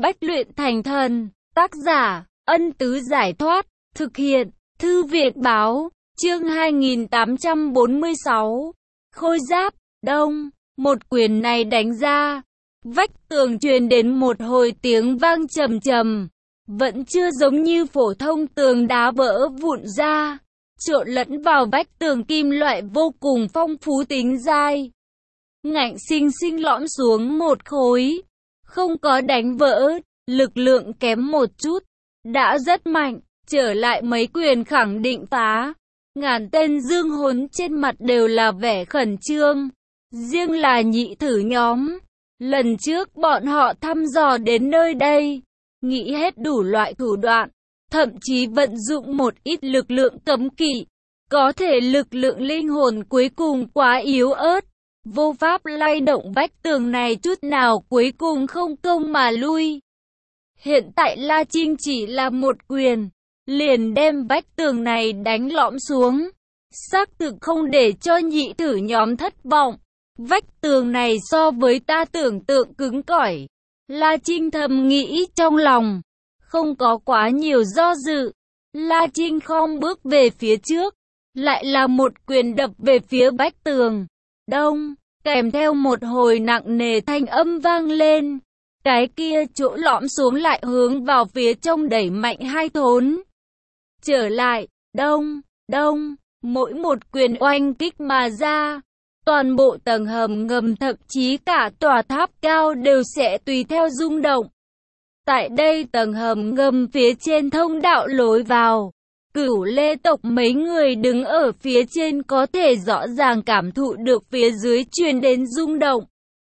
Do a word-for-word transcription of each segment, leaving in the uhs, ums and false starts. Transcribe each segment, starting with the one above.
Bách luyện thành thần. Tác giả, Ân Tứ Giải Thoát. Thực hiện, Thư viện Báo. Chương hai nghìn tám trăm bốn mươi sáu. Khôi giáp, đông. Một quyền này đánh ra. Vách tường truyền đến một hồi tiếng vang trầm trầm. Vẫn chưa giống như phổ thông tường đá vỡ vụn ra. Trộn lẫn vào vách tường kim loại vô cùng phong phú tính dai. Ngạnh xinh xinh lõm xuống một khối. Không có đánh vỡ, lực lượng kém một chút. Đã rất mạnh, trở lại mấy quyền khẳng định phá. Ngàn tên dương hồn trên mặt đều là vẻ khẩn trương. Riêng là nhị thử nhóm. Lần trước bọn họ thăm dò đến nơi đây. Nghĩ hết đủ loại thủ đoạn. Thậm chí vận dụng một ít lực lượng cấm kỵ. Có thể lực lượng linh hồn cuối cùng quá yếu ớt. Vô pháp lay động vách tường này chút nào, cuối cùng không công mà lui. Hiện tại La Trinh chỉ là một quyền, liền đem vách tường này đánh lõm xuống. Xác thực không để cho nhị thử nhóm thất vọng. Vách tường này so với ta tưởng tượng cứng cỏi. La Trinh thầm nghĩ trong lòng. Không có quá nhiều do dự. La Trinh khom bước về phía trước. Lại là một quyền đập về phía vách tường. Đông, kèm theo một hồi nặng nề thanh âm vang lên. Cái kia chỗ lõm xuống lại hướng vào phía trong đẩy mạnh hai thốn. Trở lại, đông, đông, mỗi một quyền oanh kích mà ra. Toàn bộ tầng hầm ngầm thậm chí cả tòa tháp cao đều sẽ tùy theo rung động. Tại đây tầng hầm ngầm phía trên thông đạo lối vào. Cửu Lê tộc mấy người đứng ở phía trên có thể rõ ràng cảm thụ được phía dưới truyền đến rung động.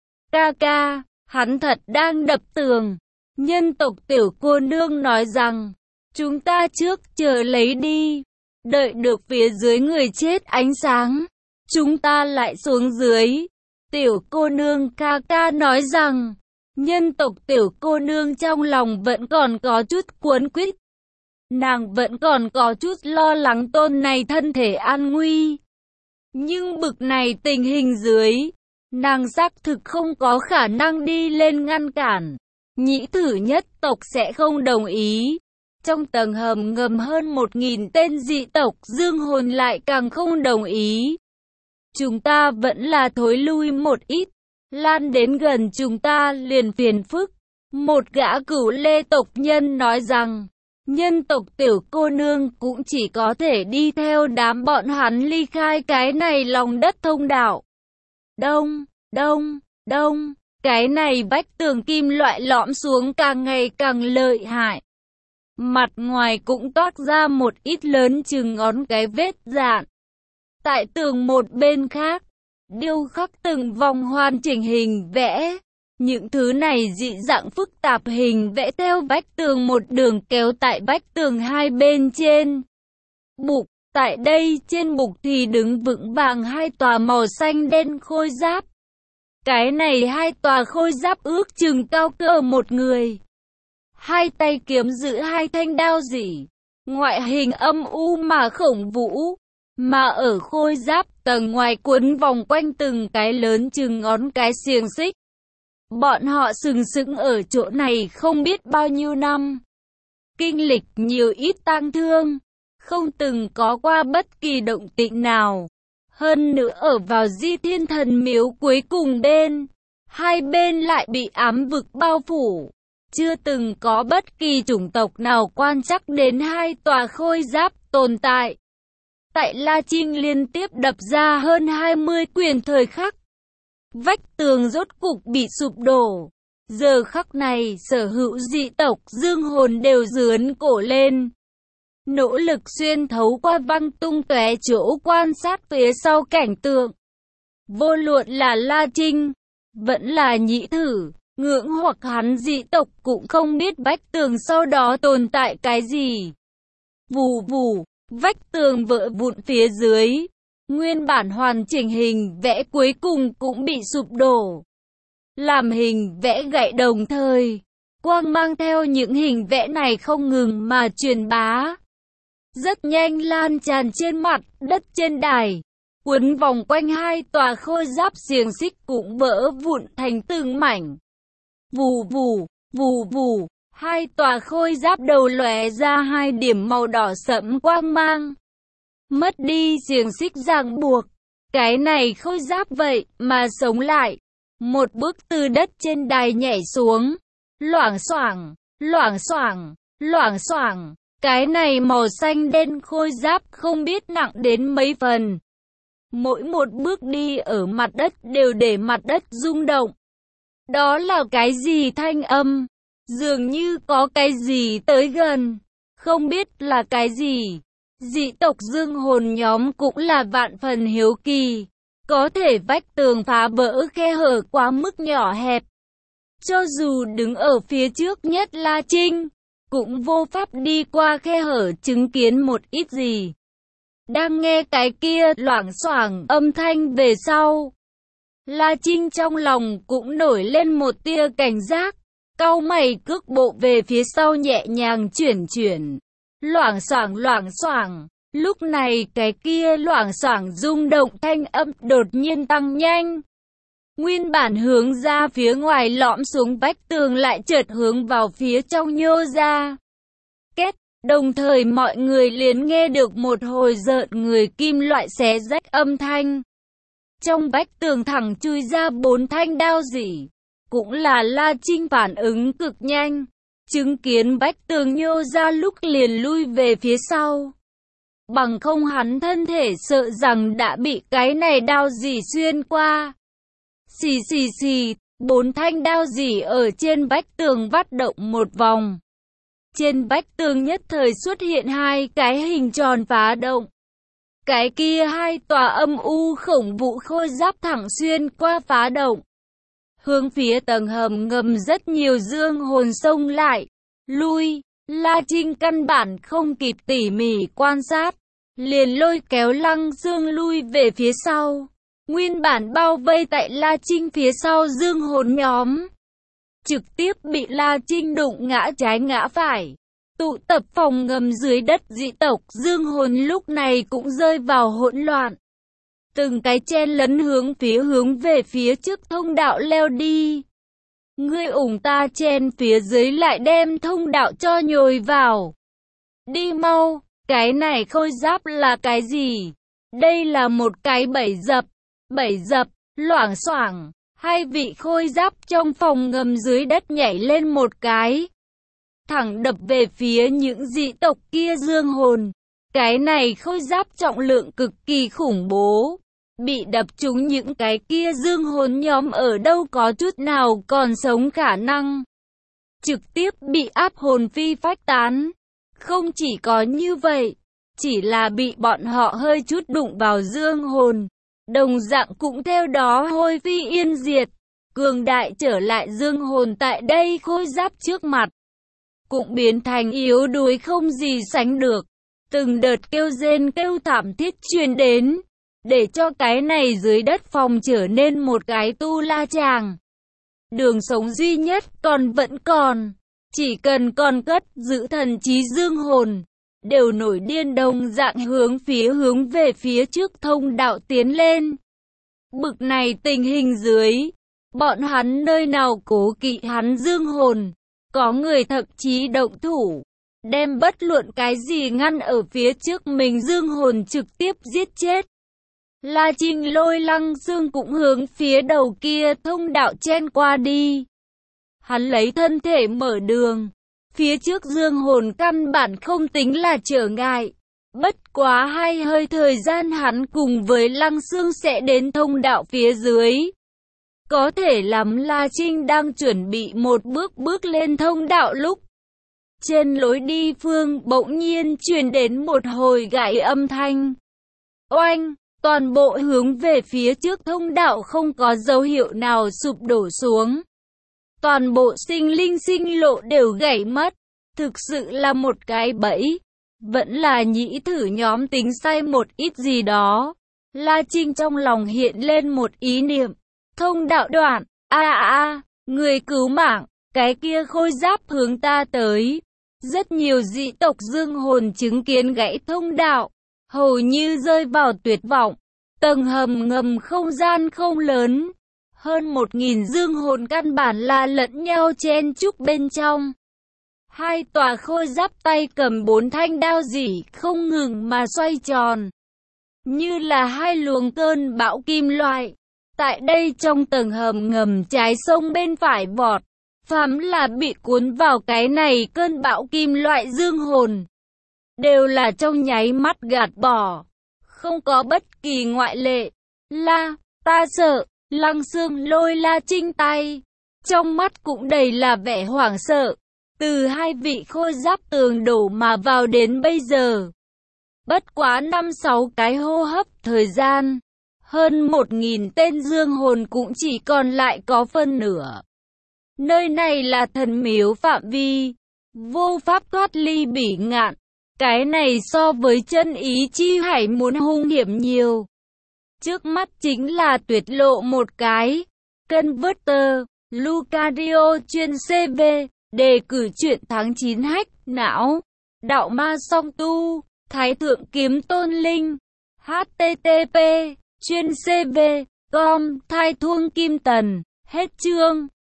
Ca ca, hắn thật đang đập tường. Nhân tộc tiểu cô nương nói rằng, chúng ta trước chờ lấy đi. Đợi được phía dưới người chết ánh sáng, chúng ta lại xuống dưới. Tiểu cô nương ca ca nói rằng, nhân tộc tiểu cô nương trong lòng vẫn còn có chút cuốn quýt. Nàng vẫn còn có chút lo lắng tôn này thân thể an nguy. Nhưng bực này tình hình dưới, nàng xác thực không có khả năng đi lên ngăn cản. Nhĩ thử nhất tộc sẽ không đồng ý. Trong tầng hầm ngầm hơn một nghìn tên dị tộc dương hồn lại càng không đồng ý. Chúng ta vẫn là thối lui một ít. Lan đến gần chúng ta liền phiền phức. Một gã Cửu Lê tộc nhân nói rằng, nhân tộc tiểu cô nương cũng chỉ có thể đi theo đám bọn hắn ly khai cái này lòng đất thông đạo. Đông, đông, đông, cái này vách tường kim loại lõm xuống càng ngày càng lợi hại. Mặt ngoài cũng toát ra một ít lớn chừng ngón cái vết dạn. Tại tường một bên khác, điêu khắc từng vòng hoàn chỉnh hình vẽ. Những thứ này dị dạng phức tạp hình vẽ theo vách tường một đường kéo tại vách tường hai bên trên. Bục, tại đây trên bục thì đứng vững vàng hai tòa màu xanh đen khôi giáp. Cái này hai tòa khôi giáp ước chừng cao cỡ một người. Hai tay kiếm giữ hai thanh đao rỉ. Ngoại hình âm u mà khổng vũ. Mà ở khôi giáp tầng ngoài quấn vòng quanh từng cái lớn chừng ngón cái xiềng xích. Bọn họ sừng sững ở chỗ này không biết bao nhiêu năm. Kinh lịch nhiều ít tang thương. Không từng có qua bất kỳ động tĩnh nào. Hơn nữa ở vào Di Thiên Thần Miếu cuối cùng bên. Hai bên lại bị ám vực bao phủ. Chưa từng có bất kỳ chủng tộc nào quan trắc đến hai tòa khôi giáp tồn tại. Tại La Trinh liên tiếp đập ra hơn hai mươi quyền thời khắc. Vách tường rốt cục bị sụp đổ. Giờ khắc này sở hữu dị tộc dương hồn đều giương cổ lên. Nỗ lực xuyên thấu qua văng tung tóe chỗ quan sát phía sau cảnh tượng. Vô luận là La Trinh, vẫn là nhĩ thử, ngưỡng hoặc hắn dị tộc cũng không biết vách tường sau đó tồn tại cái gì. Vù vù, vách tường vỡ vụn phía dưới. Nguyên bản hoàn chỉnh hình vẽ cuối cùng cũng bị sụp đổ. Làm hình vẽ gãy đồng thời, quang mang theo những hình vẽ này không ngừng mà truyền bá. Rất nhanh lan tràn trên mặt đất trên đài. Quấn vòng quanh hai tòa khôi giáp xiềng xích cũng vỡ vụn thành từng mảnh. Vù vù, Vù vù, hai tòa khôi giáp đầu lóe ra hai điểm màu đỏ sẫm quang mang. Mất đi xiềng xích ràng buộc. Cái này khôi giáp vậy mà sống lại. Một bước từ đất trên đài nhảy xuống. Loảng xoảng, loảng xoảng, loảng xoảng. Cái này màu xanh đen khôi giáp không biết nặng đến mấy phần. Mỗi một bước đi ở mặt đất đều để mặt đất rung động. Đó là cái gì thanh âm? Dường như có cái gì tới gần. Không biết là cái gì. Dị tộc dương hồn nhóm cũng là vạn phần hiếu kỳ. Có thể vách tường phá vỡ khe hở quá mức nhỏ hẹp. Cho dù đứng ở phía trước nhất La Trinh, cũng vô pháp đi qua khe hở chứng kiến một ít gì. Đang nghe cái kia loảng xoảng âm thanh về sau. La Trinh trong lòng cũng nổi lên một tia cảnh giác. Cau mày cước bộ về phía sau nhẹ nhàng chuyển chuyển. Loảng xoảng loảng xoảng. Lúc này cái kia loảng xoảng rung động thanh âm đột nhiên tăng nhanh. Nguyên bản hướng ra phía ngoài lõm xuống vách tường lại chợt hướng vào phía trong nhô ra. Két, đồng thời mọi người liền nghe được một hồi rợn người kim loại xé rách âm thanh. Trong vách tường thẳng chui ra bốn thanh đao rỉ. Cũng là La Trinh phản ứng cực nhanh. Chứng kiến vách tường nhô ra lúc liền lui về phía sau. Bằng không hắn thân thể sợ rằng đã bị cái này đao rỉ xuyên qua. Xì xì xì, bốn thanh đao rỉ ở trên vách tường vắt động một vòng. Trên vách tường nhất thời xuất hiện hai cái hình tròn phá động. Cái kia hai tòa âm u khổng vũ khôi giáp thẳng xuyên qua phá động. Hướng phía tầng hầm ngầm rất nhiều dương hồn xông lại. Lui, La Trinh căn bản không kịp tỉ mỉ quan sát. Liền lôi kéo Lăng Dương lui về phía sau. Nguyên bản bao vây tại La Trinh phía sau dương hồn nhóm. Trực tiếp bị La Trinh đụng ngã trái ngã phải. Tụ tập phòng ngầm dưới đất dị tộc dương hồn lúc này cũng rơi vào hỗn loạn. Từng cái chen lấn hướng phía hướng về phía trước thông đạo leo đi. Ngươi ủng ta chen phía dưới lại đem thông đạo cho nhồi vào. Đi mau, cái này khôi giáp là cái gì? Đây là một cái bẫy dập. Bẫy dập, loảng xoảng. Hai vị khôi giáp trong phòng ngầm dưới đất nhảy lên một cái. Thẳng đập về phía những dị tộc kia dương hồn. Cái này khôi giáp trọng lượng cực kỳ khủng bố. Bị đập trúng những cái kia dương hồn nhóm ở đâu có chút nào còn sống khả năng. Trực tiếp bị áp hồn phi phách tán. Không chỉ có như vậy, chỉ là bị bọn họ hơi chút đụng vào dương hồn. Đồng dạng cũng theo đó hôi phi yên diệt. Cường đại trở lại dương hồn tại đây khôi giáp trước mặt. Cũng biến thành yếu đuối không gì sánh được. Từng đợt kêu rên kêu thảm thiết truyền đến. Để cho cái này dưới đất phòng trở nên một cái tu la tràng. Đường sống duy nhất còn vẫn còn. Chỉ cần còn cất giữ thần trí dương hồn. Đều nổi điên đồng dạng hướng phía hướng về phía trước thông đạo tiến lên. Bực này tình hình dưới. Bọn hắn nơi nào cố kỵ hắn dương hồn. Có người thậm chí động thủ. Đem bất luận cái gì ngăn ở phía trước mình dương hồn trực tiếp giết chết. La Trinh lôi Lăng Dương cũng hướng phía đầu kia thông đạo chen qua đi. Hắn lấy thân thể mở đường. Phía trước dương hồn căn bản không tính là trở ngại. Bất quá hai hơi thời gian hắn cùng với Lăng Dương sẽ đến thông đạo phía dưới. Có thể lắm La Trinh đang chuẩn bị một bước bước lên thông đạo lúc. Trên lối đi phương bỗng nhiên truyền đến một hồi gãy âm thanh. Oanh! Toàn bộ hướng về phía trước thông đạo không có dấu hiệu nào sụp đổ xuống. Toàn bộ sinh linh sinh lộ đều gãy mất. Thực sự là một cái bẫy. Vẫn là nhĩ thử nhóm tính sai một ít gì đó. La Trinh trong lòng hiện lên một ý niệm. Thông đạo đoạn. A a a, người cứu mạng. Cái kia khôi giáp hướng ta tới. Rất nhiều dị tộc dương hồn chứng kiến gãy thông đạo. Hầu như rơi vào tuyệt vọng. Tầng hầm ngầm không gian không lớn. Hơn một nghìn dương hồn căn bản là lẫn nhau chen chúc bên trong. Hai tòa khôi giáp tay cầm bốn thanh đao dỉ không ngừng mà xoay tròn, như là hai luồng cơn bão kim loại. Tại đây trong tầng hầm ngầm trái sông bên phải vọt, phàm là bị cuốn vào cái này cơn bão kim loại dương hồn, đều là trong nháy mắt gạt bỏ, không có bất kỳ ngoại lệ. La, ta sợ, Lăng Xương lôi La Trinh tay, trong mắt cũng đầy là vẻ hoảng sợ. Từ hai vị khôi giáp tường đổ mà vào đến bây giờ, bất quá năm sáu cái hô hấp thời gian, hơn một nghìn tên dương hồn cũng chỉ còn lại có phân nửa. Nơi này là thần miếu phạm vi, vô pháp thoát ly bỉ ngạn. Cái này so với chân ý chi hải muốn hung hiểm nhiều. Trước mắt chính là tuyệt lộ một cái. Converter, Lucario chuyên xê vê, đề cử truyện tháng chín hách, não, đạo ma song tu, thái thượng kiếm tôn linh, hát tê tê pê, chuyên xê vê, com, thai thuông kim tần, hết chương.